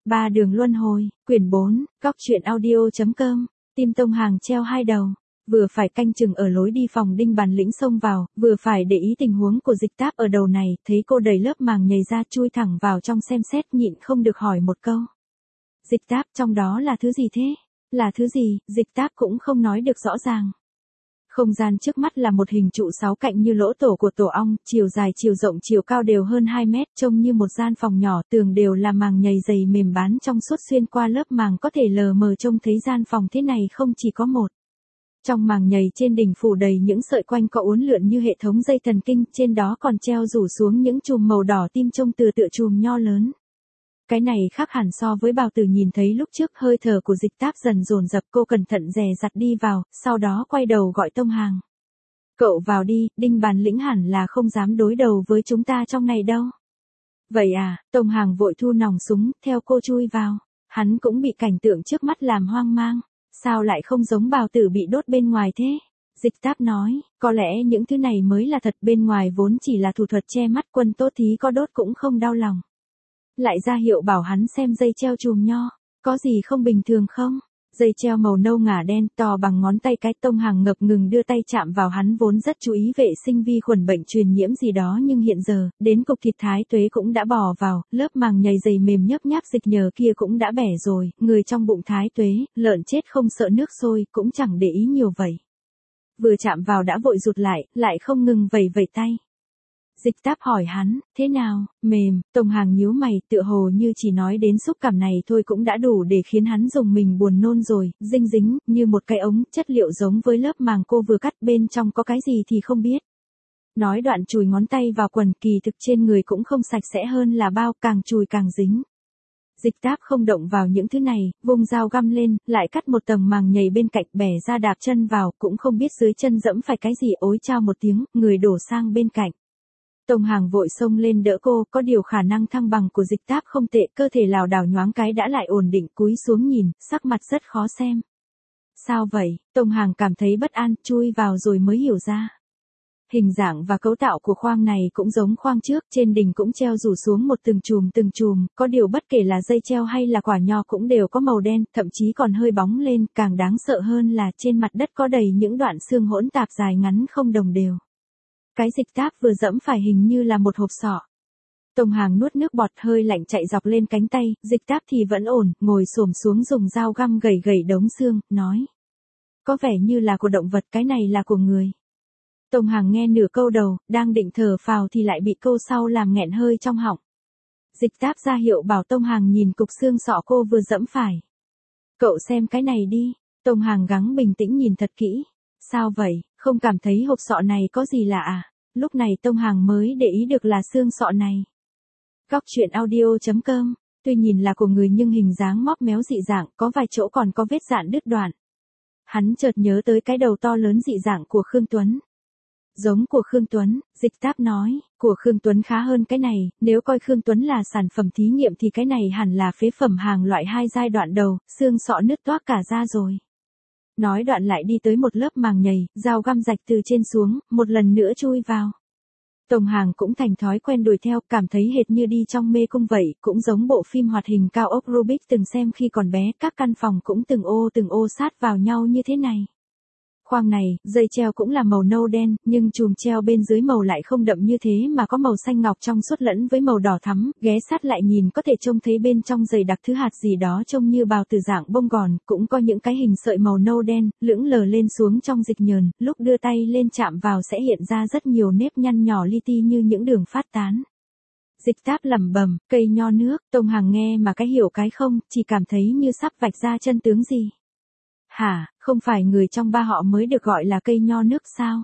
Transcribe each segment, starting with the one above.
Ba đường luân hồi, quyển 4, góc truyện audio.com, tim Tông Hàng treo hai đầu. Vừa phải canh chừng ở lối đi phòng Đinh Bản Lĩnh xông vào, vừa phải để ý tình huống của Dịch Táp ở đầu này, thấy cô đầy lớp màng nhầy ra chui thẳng vào trong xem xét, nhịn không được hỏi một câu. Dịch Táp, trong đó là thứ gì thế? Là thứ gì? Dịch Táp cũng không nói được rõ ràng. Không gian trước mắt là một hình trụ 6 cạnh như lỗ tổ của tổ ong, chiều dài chiều rộng chiều cao đều hơn 2 mét, trông như một gian phòng nhỏ, tường đều là màng nhầy dày mềm bán trong suốt, xuyên qua lớp màng có thể lờ mờ trông thấy gian phòng thế này không chỉ có một. Trong màng nhầy trên đỉnh phủ đầy những sợi quanh co uốn lượn như hệ thống dây thần kinh, trên đó còn treo rủ xuống những chùm màu đỏ tim trông tựa chùm nho lớn. Cái này khác hẳn so với Bào Tử nhìn thấy lúc trước, hơi thở của Dịch Táp dần dồn dập, cô cẩn thận dè dặt đi vào, sau đó quay đầu gọi Tông Hàng. Cậu vào đi, Đinh Bản Lĩnh hẳn là không dám đối đầu với chúng ta trong này đâu. Vậy à, Tông Hàng vội thu nòng súng, theo cô chui vào. Hắn cũng bị cảnh tượng trước mắt làm hoang mang. Sao lại không giống Bào Tử bị đốt bên ngoài thế? Dịch Táp nói, có lẽ những thứ này mới là thật, bên ngoài vốn chỉ là thủ thuật che mắt, quân tốt thí có đốt cũng không đau lòng. Lại ra hiệu bảo hắn xem dây treo chùm nho, có gì không bình thường không? Dây treo màu nâu ngả đen, to bằng ngón tay cái. Tông Hàng ngập ngừng đưa tay chạm vào, hắn vốn rất chú ý vệ sinh vi khuẩn bệnh truyền nhiễm gì đó, nhưng hiện giờ, đến cục thịt thái tuế cũng đã bò vào, lớp màng nhầy dày mềm nhấp nháp dịch nhờ kia cũng đã bẻ rồi, người trong bụng thái tuế, lợn chết không sợ nước sôi, cũng chẳng để ý nhiều vậy. Vừa chạm vào đã vội rụt lại không ngừng vẩy tay. Dịch Táp hỏi hắn, thế nào, mềm? Tông Hàng nhíu mày, tựa hồ như chỉ nói đến xúc cảm này thôi cũng đã đủ để khiến hắn dùng mình buồn nôn rồi, dinh dính, như một cái ống, chất liệu giống với lớp màng cô vừa cắt, bên trong có cái gì thì không biết. Nói đoạn chùi ngón tay vào quần, kỳ thực trên người cũng không sạch sẽ hơn là bao, càng chùi càng dính. Dịch Táp không động vào những thứ này, vung dao găm lên, lại cắt một tầng màng nhầy bên cạnh, bẻ ra đạp chân vào, cũng không biết dưới chân dẫm phải cái gì, ối chao một tiếng, người đổ sang bên cạnh. Tông Hàng vội xông lên đỡ cô, có điều khả năng thăng bằng của Dịch Táp không tệ, cơ thể lảo đảo nhoáng cái đã lại ổn định, cúi xuống nhìn, sắc mặt rất khó xem. Sao vậy? Tông Hàng cảm thấy bất an, chui vào rồi mới hiểu ra. Hình dạng và cấu tạo của khoang này cũng giống khoang trước, trên đỉnh cũng treo rủ xuống một từng chùm, có điều bất kể là dây treo hay là quả nho cũng đều có màu đen, thậm chí còn hơi bóng lên, càng đáng sợ hơn là trên mặt đất có đầy những đoạn xương hỗn tạp dài ngắn không đồng đều. Cái Dịch Táp vừa dẫm phải hình như là một hộp sọ. Tông Hàng nuốt nước bọt, hơi lạnh chạy dọc lên cánh tay, Dịch Táp thì vẫn ổn, ngồi xổm xuống dùng dao găm gẩy đống xương, nói. Có vẻ như là của động vật, cái này là của người. Tông Hàng nghe nửa câu đầu, đang định thở phào thì lại bị câu sau làm nghẹn hơi trong họng. Dịch Táp ra hiệu bảo Tông Hàng nhìn cục xương sọ cô vừa dẫm phải. Cậu xem cái này đi. Tông Hàng gắng bình tĩnh nhìn thật kỹ. Sao vậy, không cảm thấy hộp sọ này có gì lạ à? Lúc này Tông Hàng mới để ý được là xương sọ này. Góc truyện audio.com, tuy nhìn là của người nhưng hình dáng móp méo dị dạng, có vài chỗ còn có vết dạn đứt đoạn. Hắn chợt nhớ tới cái đầu to lớn dị dạng của Khương Tuấn. Giống của Khương Tuấn, Dịch Táp nói, của Khương Tuấn khá hơn cái này, nếu coi Khương Tuấn là sản phẩm thí nghiệm thì cái này hẳn là phế phẩm hàng loại 2 giai đoạn đầu, xương sọ nứt toác cả ra rồi. Nói đoạn lại đi tới một lớp màng nhầy, dao găm rạch từ trên xuống, một lần nữa chui vào. Tông Hàng cũng thành thói quen đuổi theo, cảm thấy hệt như đi trong mê cung vậy, cũng giống bộ phim hoạt hình cao ốc Rubik từng xem khi còn bé, các căn phòng cũng từng ô sát vào nhau như thế này. Khoang này, dây treo cũng là màu nâu đen, nhưng chùm treo bên dưới màu lại không đậm như thế mà có màu xanh ngọc trong suốt lẫn với màu đỏ thắm, ghé sát lại nhìn có thể trông thấy bên trong dày đặc thứ hạt gì đó trông như bào tử dạng bông gòn, cũng có những cái hình sợi màu nâu đen, lững lờ lên xuống trong dịch nhờn, lúc đưa tay lên chạm vào sẽ hiện ra rất nhiều nếp nhăn nhỏ li ti như những đường phát tán. Dịch Táp lẩm bẩm, cây nho nước. Tông Hàng nghe mà cái hiểu cái không, chỉ cảm thấy như sắp vạch ra chân tướng gì. Hả, không phải người trong ba họ mới được gọi là cây nho nước sao?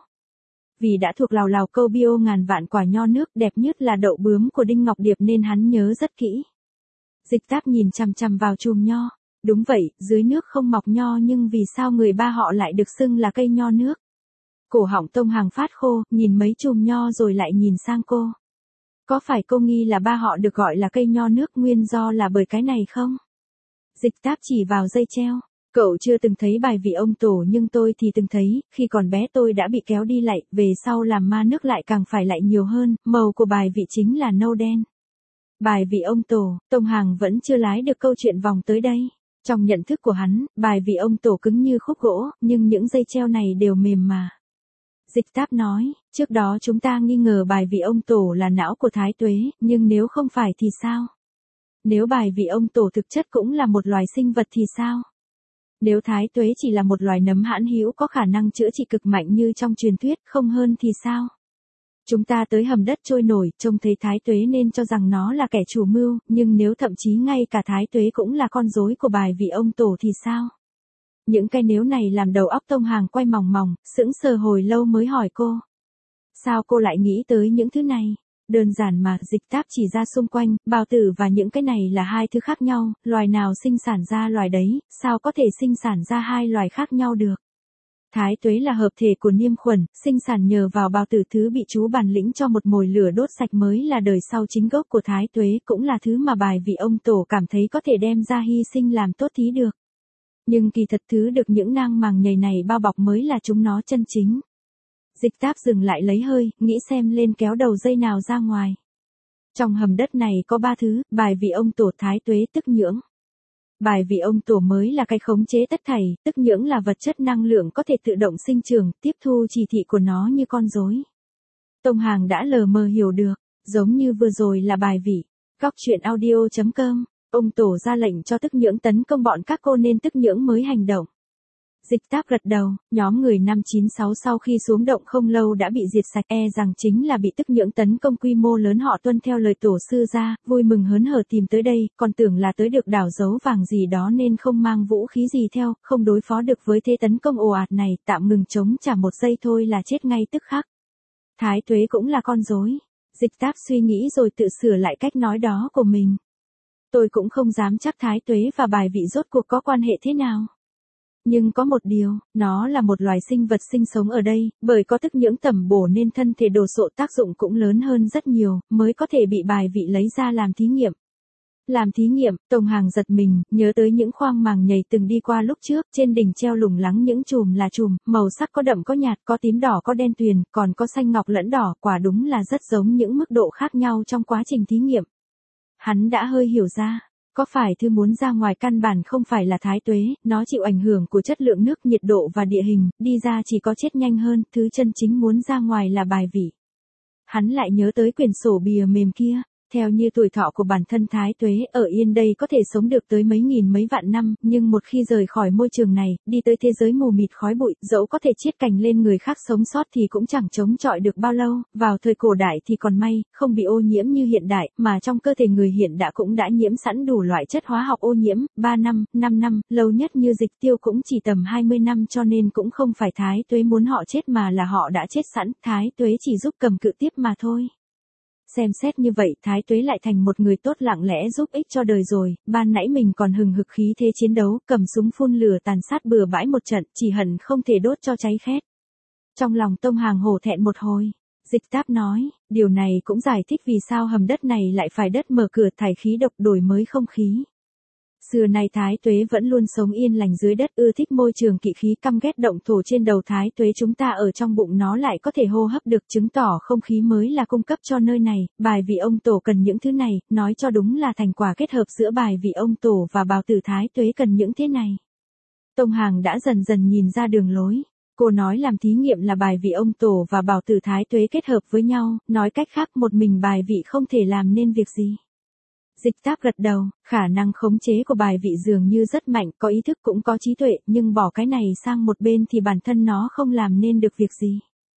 Vì đã thuộc lào câu bio ngàn vạn quả nho nước đẹp nhất là đậu bướm của Đinh Ngọc Điệp nên hắn nhớ rất kỹ. Dịch Táp nhìn chằm chằm vào chùm nho. Đúng vậy, dưới nước không mọc nho nhưng vì sao người ba họ lại được xưng là cây nho nước? Cổ họng Tông Hàng phát khô, nhìn mấy chùm nho rồi lại nhìn sang cô. Có phải cô nghi là ba họ được gọi là cây nho nước nguyên do là bởi cái này không? Dịch Táp chỉ vào dây treo. Cậu chưa từng thấy bài vị ông tổ nhưng tôi thì từng thấy, khi còn bé tôi đã bị kéo đi lạy, về sau làm ma nước lại càng phải lạy nhiều hơn, màu của bài vị chính là nâu đen. bài vị ông tổ, Tông Hàng vẫn chưa lái được câu chuyện vòng tới đây. Trong nhận thức của hắn, bài vị ông tổ cứng như khúc gỗ, nhưng những dây treo này đều mềm mà. Dịch Táp nói, trước đó chúng ta nghi ngờ bài vị ông tổ là não của Thái Tuế, nhưng nếu không phải thì sao? Nếu bài vị ông tổ thực chất cũng là một loài sinh vật thì sao? Nếu Thái Tuế chỉ là một loài nấm hãn hữu có khả năng chữa trị cực mạnh như trong truyền thuyết, không hơn thì sao? Chúng ta tới hầm đất trôi nổi, trông thấy Thái Tuế nên cho rằng nó là kẻ chủ mưu, nhưng nếu thậm chí ngay cả Thái Tuế cũng là con rối của bài vị ông tổ thì sao? Những cái nếu này làm đầu óc Tông Hàng quay mòng mòng, sững sờ hồi lâu mới hỏi cô. Sao cô lại nghĩ tới những thứ này? Đơn giản mà, Dịch Táp chỉ ra xung quanh, bào tử và những cái này là hai thứ khác nhau, loài nào sinh sản ra loài đấy, sao có thể sinh sản ra hai loài khác nhau được? Thái Tuế là hợp thể của niêm khuẩn, sinh sản nhờ vào bào tử thứ bị chú bản lĩnh cho một mồi lửa đốt sạch mới là đời sau chính gốc của Thái Tuế, cũng là thứ mà bài vị ông tổ cảm thấy có thể đem ra hy sinh làm tốt thí được. Nhưng kỳ thật thứ được những nang màng nhầy này bao bọc mới là chúng nó chân chính. Dịch Táp dừng lại lấy hơi, nghĩ xem lên kéo đầu dây nào ra ngoài. Trong hầm đất này có 3 thứ, bài vị ông tổ, Thái Tuế, tức nhưỡng. Bài vị ông tổ mới là cái khống chế tất thảy, tức nhưỡng là vật chất năng lượng có thể tự động sinh trưởng, tiếp thu chỉ thị của nó như con rối. Tông Hàng đã lờ mờ hiểu được, giống như vừa rồi là bài vị. Góc truyện audio.com, ông tổ ra lệnh cho tức nhưỡng tấn công bọn các cô nên tức nhưỡng mới hành động. Dịch Táp gật đầu, nhóm người 596 sau khi xuống động không lâu đã bị diệt sạch, rằng chính là bị tức nhưỡng tấn công quy mô lớn. Họ tuân theo lời tổ sư ra, vui mừng hớn hở tìm tới đây, còn tưởng là tới được đảo dấu vàng gì đó nên không mang vũ khí gì theo, không đối phó được với thế tấn công ồ ạt này, tạm ngừng chống trả một giây thôi là chết ngay tức khắc. Thái Tuế cũng là con rối. Dịch Táp suy nghĩ rồi tự sửa lại cách nói đó của mình. Tôi cũng không dám chắc Thái Tuế và bài vị rốt cuộc có quan hệ thế nào. Nhưng có một điều, nó là một loài sinh vật sinh sống ở đây, bởi có tức nhưỡng tẩm bổ nên thân thể đồ sộ tác dụng cũng lớn hơn rất nhiều, mới có thể bị bài vị lấy ra làm thí nghiệm. Làm thí nghiệm, Tông Hàng giật mình, nhớ tới những khoang màng nhầy từng đi qua lúc trước, trên đỉnh treo lủng lẳng những chùm là chùm, màu sắc có đậm có nhạt, có tím đỏ có đen tuyền, còn có xanh ngọc lẫn đỏ, quả đúng là rất giống những mức độ khác nhau trong quá trình thí nghiệm. Hắn đã hơi hiểu ra. Có phải thứ muốn ra ngoài căn bản không phải là Thái Tuế, nó chịu ảnh hưởng của chất lượng nước, nhiệt độ và địa hình, đi ra chỉ có chết nhanh hơn, thứ chân chính muốn ra ngoài là bài vị. Hắn lại nhớ tới quyển sổ bìa mềm kia, theo như tuổi thọ của bản thân Thái Tuế, ở yên đây có thể sống được tới mấy nghìn mấy vạn năm, nhưng một khi rời khỏi môi trường này, đi tới thế giới mù mịt khói bụi, dẫu có thể chiết cành lên người khác sống sót thì cũng chẳng chống chọi được bao lâu, vào thời cổ đại thì còn may, không bị ô nhiễm như hiện đại, mà trong cơ thể người hiện đã cũng đã nhiễm sẵn đủ loại chất hóa học ô nhiễm, 3 năm, 5 năm, lâu nhất như Dịch Tiêu cũng chỉ tầm 20 năm cho nên cũng không phải Thái Tuế muốn họ chết mà là họ đã chết sẵn, Thái Tuế chỉ giúp cầm cự tiếp mà thôi. Xem xét như vậy, Thái Tuế lại thành một người tốt lặng lẽ giúp ích cho đời rồi, ban nãy mình còn hừng hực khí thế chiến đấu, cầm súng phun lửa tàn sát bừa bãi một trận, chỉ hận không thể đốt cho cháy khét. Trong lòng Tông Hàng hổ thẹn một hồi, Dịch Táp nói, điều này cũng giải thích vì sao hầm đất này lại phải đất mở cửa thải khí độc đổi mới không khí. Xưa nay Thái Tuế vẫn luôn sống yên lành dưới đất, ưa thích môi trường kỵ khí, căm ghét động thổ trên đầu Thái Tuế chúng ta ở trong bụng nó lại có thể hô hấp được, chứng tỏ không khí mới là cung cấp cho nơi này, bài vị ông tổ cần những thứ này, nói cho đúng là thành quả kết hợp giữa bài vị ông tổ và bào tử Thái Tuế cần những thế này. Tông Hàng đã dần dần nhìn ra đường lối. Cô nói làm thí nghiệm là bài vị ông tổ và bào tử Thái Tuế kết hợp với nhau, nói cách khác một mình bài vị không thể làm nên việc gì. Dịch Táp gật đầu, khả năng khống chế của bài vị dường như rất mạnh, có ý thức cũng có trí tuệ, nhưng bỏ cái này sang một bên thì bản thân nó không làm nên được việc gì.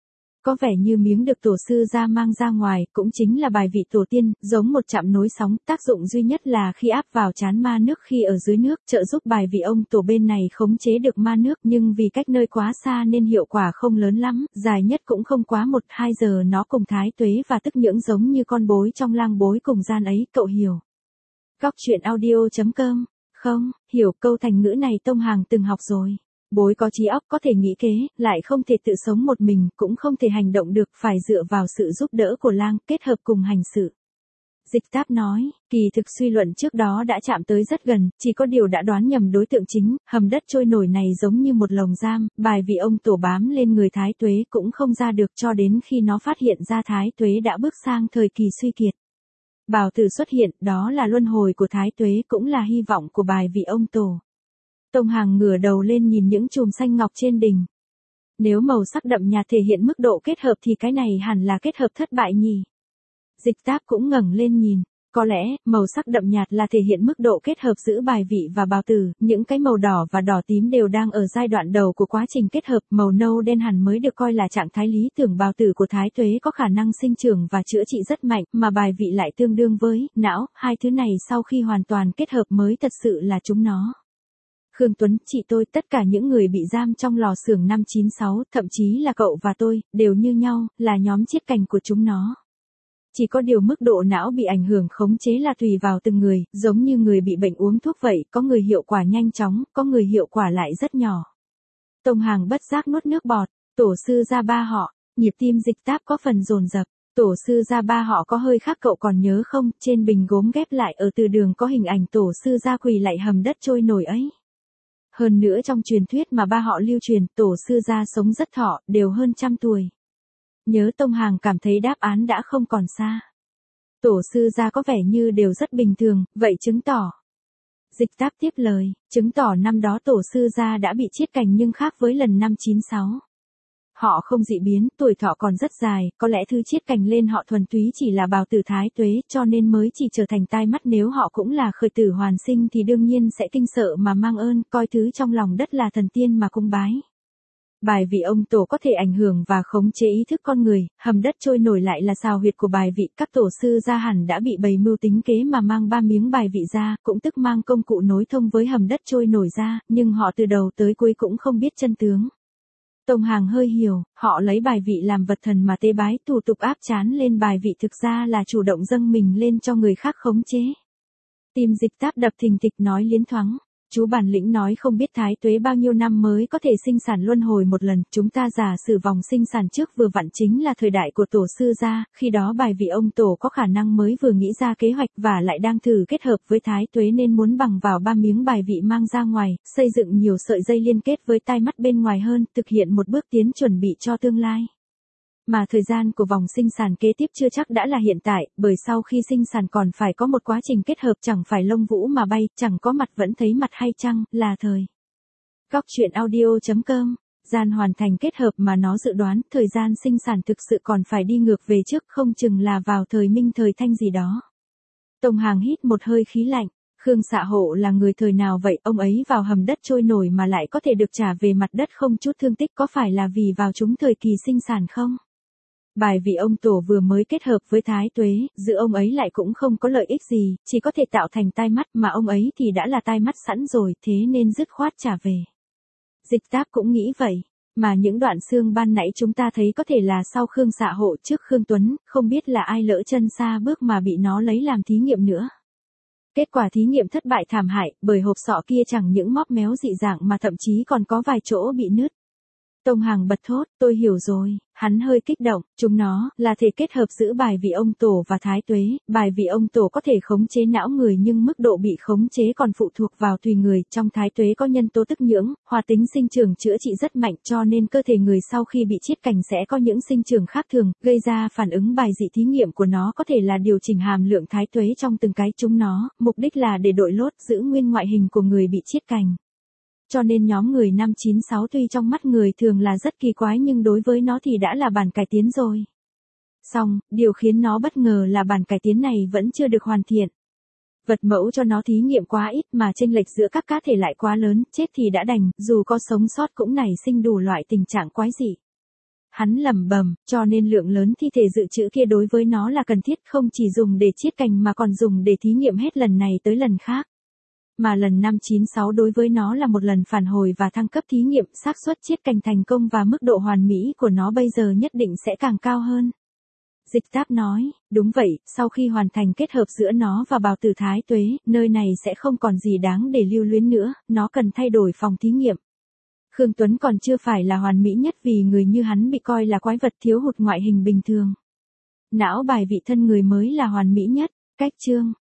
Có vẻ như miếng được tổ sư ra mang ra ngoài, cũng chính là bài vị tổ tiên, giống một trạm nối sóng, tác dụng duy nhất là khi áp vào trán ma nước khi ở dưới nước, trợ giúp bài vị ông tổ bên này khống chế được ma nước, nhưng vì cách nơi quá xa nên hiệu quả không lớn lắm, dài nhất cũng không quá 1-2 giờ. Nó cùng Thái Tuế và tức nhưỡng giống như con bối trong lang bối cùng gian ấy, cậu hiểu. Góc truyện audio.com, không, hiểu câu thành ngữ này Tông Hàng từng học rồi. Bối có trí óc có thể nghĩ kế, lại không thể tự sống một mình, cũng không thể hành động được, phải dựa vào sự giúp đỡ của lang, kết hợp cùng hành sự. Dịch Táp nói, kỳ thực suy luận trước đó đã chạm tới rất gần, chỉ có điều đã đoán nhầm đối tượng chính, hầm đất trôi nổi này giống như một lồng giam, bài vị ông tổ bám lên người Thái Tuế cũng không ra được cho đến khi nó phát hiện ra Thái Tuế đã bước sang thời kỳ suy kiệt. Bào tử xuất hiện, đó là luân hồi của thái tuế, cũng là hy vọng của bài vị ông tổ. Tông Hàng ngửa đầu lên nhìn những chùm xanh ngọc trên đỉnh. Nếu màu sắc đậm nhạt thể hiện mức độ kết hợp thì cái này hẳn là kết hợp thất bại nhỉ. Dịch Táp cũng ngẩng lên nhìn. Có lẽ, màu sắc đậm nhạt là thể hiện mức độ kết hợp giữa bài vị và bào tử, những cái màu đỏ và đỏ tím đều đang ở giai đoạn đầu của quá trình kết hợp, màu nâu đen hẳn mới được coi là trạng thái lý tưởng bào tử của thái tuế có khả năng sinh trưởng và chữa trị rất mạnh, mà bài vị lại tương đương với não, hai thứ này sau khi hoàn toàn kết hợp mới thật sự là chúng nó. Khương Tuấn, chị tôi, tất cả những người bị giam trong lò xưởng 596, thậm chí là cậu và tôi, đều như nhau, là nhóm chiết cành của chúng nó. Chỉ có điều mức độ não bị ảnh hưởng khống chế là tùy vào từng người, giống như người bị bệnh uống thuốc vậy, có người hiệu quả nhanh chóng, có người hiệu quả lại rất nhỏ. Tông Hàng bất giác nuốt nước bọt, tổ sư gia ba họ, nhịp tim Dịch Táp có phần dồn dập, tổ sư gia ba họ có hơi khác cậu còn nhớ không, trên bình gốm ghép lại ở từ đường có hình ảnh tổ sư gia quỳ lại hầm đất trôi nổi ấy. Hơn nữa trong truyền thuyết mà ba họ lưu truyền, tổ sư gia sống rất thọ, đều hơn 100 tuổi. Nhớ Tông Hàng cảm thấy đáp án đã không còn xa. Tổ sư gia có vẻ như đều rất bình thường, vậy chứng tỏ. Dịch Táp tiếp lời, chứng tỏ năm đó tổ sư gia đã bị chiết cành nhưng khác với lần 596. Họ không dị biến, tuổi thọ còn rất dài, có lẽ thứ chiết cành lên họ thuần túy chỉ là bào tử thái tuế, cho nên mới chỉ trở thành tai mắt. Nếu họ cũng là khởi tử hoàn sinh thì đương nhiên sẽ kinh sợ mà mang ơn, coi thứ trong lòng đất là thần tiên mà cung bái. Bài vị ông tổ có thể ảnh hưởng và khống chế ý thức con người, hầm đất trôi nổi lại là xào huyệt của bài vị, các tổ sư gia hẳn đã bị bày mưu tính kế mà mang 3 miếng bài vị ra, cũng tức mang công cụ nối thông với hầm đất trôi nổi ra, nhưng họ từ đầu tới cuối cũng không biết chân tướng. Tông Hàng hơi hiểu, họ lấy bài vị làm vật thần mà tế bái, thủ tục áp chán lên bài vị thực ra là chủ động dâng mình lên cho người khác khống chế. Tim Dịch Táp đập thình thịch nói liến thoáng. Chú bản lĩnh nói không biết thái tuế bao nhiêu năm mới có thể sinh sản luân hồi một lần, chúng ta giả sử vòng sinh sản trước vừa vặn chính là thời đại của tổ sư gia, khi đó bài vị ông tổ có khả năng mới vừa nghĩ ra kế hoạch và lại đang thử kết hợp với thái tuế nên muốn bằng vào 3 miếng bài vị mang ra ngoài, xây dựng nhiều sợi dây liên kết với tai mắt bên ngoài hơn, thực hiện một bước tiến chuẩn bị cho tương lai. Mà thời gian của vòng sinh sản kế tiếp chưa chắc đã là hiện tại, bởi sau khi sinh sản còn phải có một quá trình kết hợp, chẳng phải lông vũ mà bay, chẳng có mặt vẫn thấy mặt hay chăng, là thời. Góc truyện audio.com, gian hoàn thành kết hợp mà nó dự đoán, thời gian sinh sản thực sự còn phải đi ngược về trước, không chừng là vào thời Minh thời Thanh gì đó. Tông Hàng hít một hơi khí lạnh. Khương Xạ Hộ là người thời nào vậy, ông ấy vào hầm đất trôi nổi mà lại có thể được trả về mặt đất không chút thương tích, có phải là vì vào chúng thời kỳ sinh sản không? Bài vị ông tổ vừa mới kết hợp với thái tuế, giữa ông ấy lại cũng không có lợi ích gì, chỉ có thể tạo thành tai mắt, mà ông ấy thì đã là tai mắt sẵn rồi, thế nên dứt khoát trả về. Dịch Táp cũng nghĩ vậy, mà những đoạn xương ban nãy chúng ta thấy có thể là sau Khương Xạ Hộ trước Khương Tuấn, không biết là ai lỡ chân xa bước mà bị nó lấy làm thí nghiệm nữa. Kết quả thí nghiệm thất bại thảm hại, bởi hộp sọ kia chẳng những móp méo dị dạng mà thậm chí còn có vài chỗ bị nứt. Tông Hàng bật thốt, tôi hiểu rồi, hắn hơi kích động, chúng nó là thể kết hợp giữa bài vị ông tổ và thái tuế, bài vị ông tổ có thể khống chế não người nhưng mức độ bị khống chế còn phụ thuộc vào tùy người, trong thái tuế có nhân tố tức nhưỡng, hoạt tính sinh trưởng chữa trị rất mạnh cho nên cơ thể người sau khi bị chiết cành sẽ có những sinh trưởng khác thường, gây ra phản ứng bài dị thí nghiệm của nó có thể là điều chỉnh hàm lượng thái tuế trong từng cái chúng nó, mục đích là để đội lốt giữ nguyên ngoại hình của người bị chiết cành. Cho nên nhóm người 596 tuy trong mắt người thường là rất kỳ quái nhưng đối với nó thì đã là bản cải tiến rồi. Song, điều khiến nó bất ngờ là bản cải tiến này vẫn chưa được hoàn thiện. Vật mẫu cho nó thí nghiệm quá ít mà chênh lệch giữa các cá thể lại quá lớn, chết thì đã đành, dù có sống sót cũng nảy sinh đủ loại tình trạng quái dị. Hắn lẩm bẩm, cho nên lượng lớn thi thể dự trữ kia đối với nó là cần thiết, không chỉ dùng để chiết cành mà còn dùng để thí nghiệm hết lần này tới lần khác. Mà lần 596 đối với nó là một lần phản hồi và thăng cấp thí nghiệm, xác suất chiết cành thành công và mức độ hoàn mỹ của nó bây giờ nhất định sẽ càng cao hơn. Dịch Táp nói, đúng vậy, sau khi hoàn thành kết hợp giữa nó và bào tử thái tuế, nơi này sẽ không còn gì đáng để lưu luyến nữa, nó cần thay đổi phòng thí nghiệm. Khương Tuấn còn chưa phải là hoàn mỹ nhất vì người như hắn bị coi là quái vật thiếu hụt ngoại hình bình thường. Não bài vị thân người mới là hoàn mỹ nhất, cách chương.